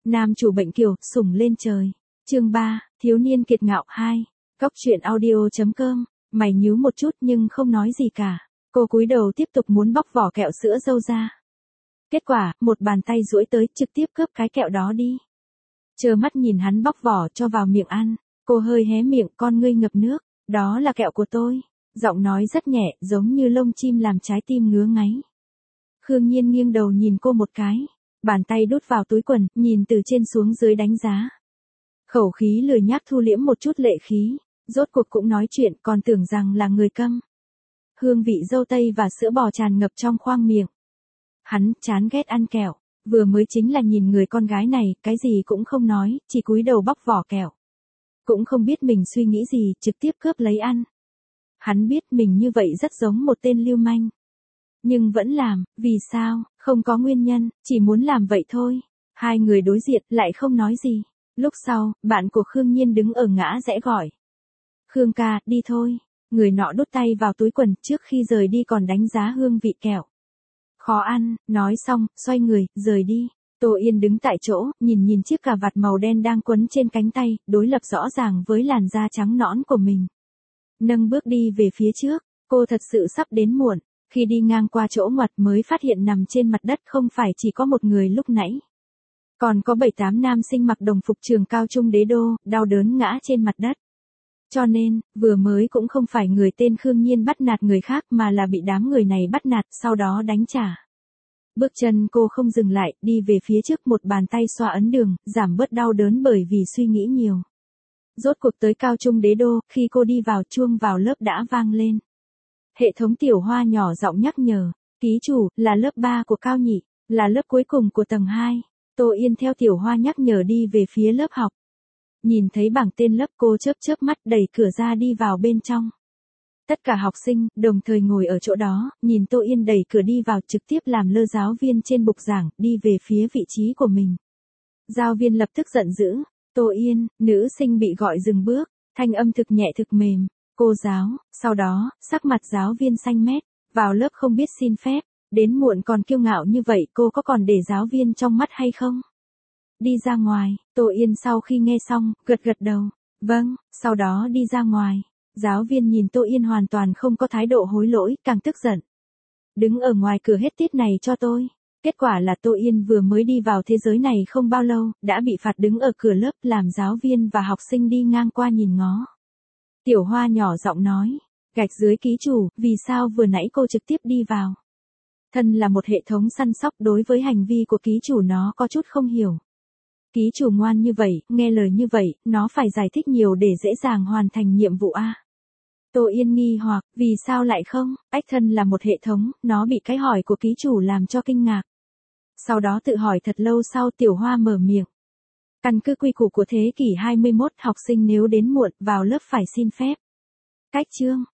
Nam chủ bệnh kiều, sủng lên trời. Chương 3, thiếu niên kiệt ngạo 2. Cóc truyện audio.com. Mày nhíu một chút nhưng không nói gì cả. Cô cúi đầu tiếp tục muốn bóc vỏ kẹo sữa dâu ra. Kết quả, một bàn tay duỗi tới trực tiếp cướp cái kẹo đó đi. Trơ mắt nhìn hắn bóc vỏ cho vào miệng ăn. Cô hơi hé miệng, con ngươi ngập nước. Đó là kẹo của tôi. Giọng nói rất nhẹ, giống như lông chim làm trái tim ngứa ngáy. Khương Nhiên nghiêng đầu nhìn cô một cái. Bàn tay đút vào túi quần, nhìn từ trên xuống dưới đánh giá. Khẩu khí lười nhác thu liễm một chút lệ khí. Rốt cuộc cũng nói chuyện, còn tưởng rằng là người câm. Hương vị dâu tây và sữa bò tràn ngập trong khoang miệng. Hắn chán ghét ăn kẹo. Vừa mới chính là nhìn người con gái này, cái gì cũng không nói, chỉ cúi đầu bóc vỏ kẹo. Cũng không biết mình suy nghĩ gì, trực tiếp cướp lấy ăn. Hắn biết mình như vậy rất giống một tên lưu manh. Nhưng vẫn làm, vì sao, không có nguyên nhân, chỉ muốn làm vậy thôi. Hai người đối diện lại không nói gì. Lúc sau, bạn của Khương Nhiên đứng ở ngã rẽ gọi. Khương ca, đi thôi. Người nọ đút tay vào túi quần trước khi rời đi còn đánh giá hương vị kẹo. Khó ăn, nói xong, xoay người, rời đi. Tô Yên đứng tại chỗ, nhìn chiếc cà vạt màu đen đang quấn trên cánh tay, đối lập rõ ràng với làn da trắng nõn của mình. Nâng bước đi về phía trước, cô thật sự sắp đến muộn. Khi đi ngang qua chỗ ngoặt mới phát hiện nằm trên mặt đất không phải chỉ có một người lúc nãy. Còn có 7-8 nam sinh mặc đồng phục trường cao trung đế đô, đau đớn ngã trên mặt đất. Cho nên, vừa mới cũng không phải người tên Khương Nhiên bắt nạt người khác mà là bị đám người này bắt nạt, sau đó đánh trả. Bước chân cô không dừng lại, đi về phía trước, một bàn tay xoa ấn đường, giảm bớt đau đớn bởi vì suy nghĩ nhiều. Rốt cuộc tới cao trung đế đô, khi cô đi vào, chuông vào lớp đã vang lên. Hệ thống Tiểu Hoa nhỏ giọng nhắc nhở, ký chủ, là lớp 3 của Cao Nhị, là lớp cuối cùng của tầng 2. Tô Yên theo Tiểu Hoa nhắc nhở đi về phía lớp học. Nhìn thấy bảng tên lớp, cô chớp mắt đẩy cửa ra đi vào bên trong. Tất cả học sinh, đồng thời ngồi ở chỗ đó, nhìn Tô Yên đẩy cửa đi vào, trực tiếp làm lơ giáo viên trên bục giảng, đi về phía vị trí của mình. Giáo viên lập tức giận dữ, Tô Yên, nữ sinh bị gọi dừng bước, thanh âm thực nhẹ thực mềm, cô giáo, sau đó, sắc mặt giáo viên xanh mét, vào lớp không biết xin phép, đến muộn còn kiêu ngạo như vậy, cô có còn để giáo viên trong mắt hay không? Đi ra ngoài, Tô Yên sau khi nghe xong, gật đầu, vâng, sau đó đi ra ngoài. Giáo viên nhìn Tô Yên hoàn toàn không có thái độ hối lỗi, càng tức giận. Đứng ở ngoài cửa hết tiết này cho tôi. Kết quả là Tô Yên vừa mới đi vào thế giới này không bao lâu, đã bị phạt đứng ở cửa lớp, làm giáo viên và học sinh đi ngang qua nhìn ngó. Tiểu Hoa nhỏ giọng nói, gạch dưới ký chủ, vì sao vừa nãy cô trực tiếp đi vào? Thân là một hệ thống săn sóc, đối với hành vi của ký chủ nó có chút không hiểu. Ký chủ ngoan như vậy, nghe lời như vậy, nó phải giải thích nhiều để dễ dàng hoàn thành nhiệm vụ a. Tô Yên nghi hoặc, vì sao lại không? Ách thân là một hệ thống, nó bị cái hỏi của ký chủ làm cho kinh ngạc. Sau đó tự hỏi thật lâu sau, Tiểu Hoa mở miệng. Căn cứ quy củ của thế kỷ 21, học sinh nếu đến muộn, vào lớp phải xin phép. Cách chương,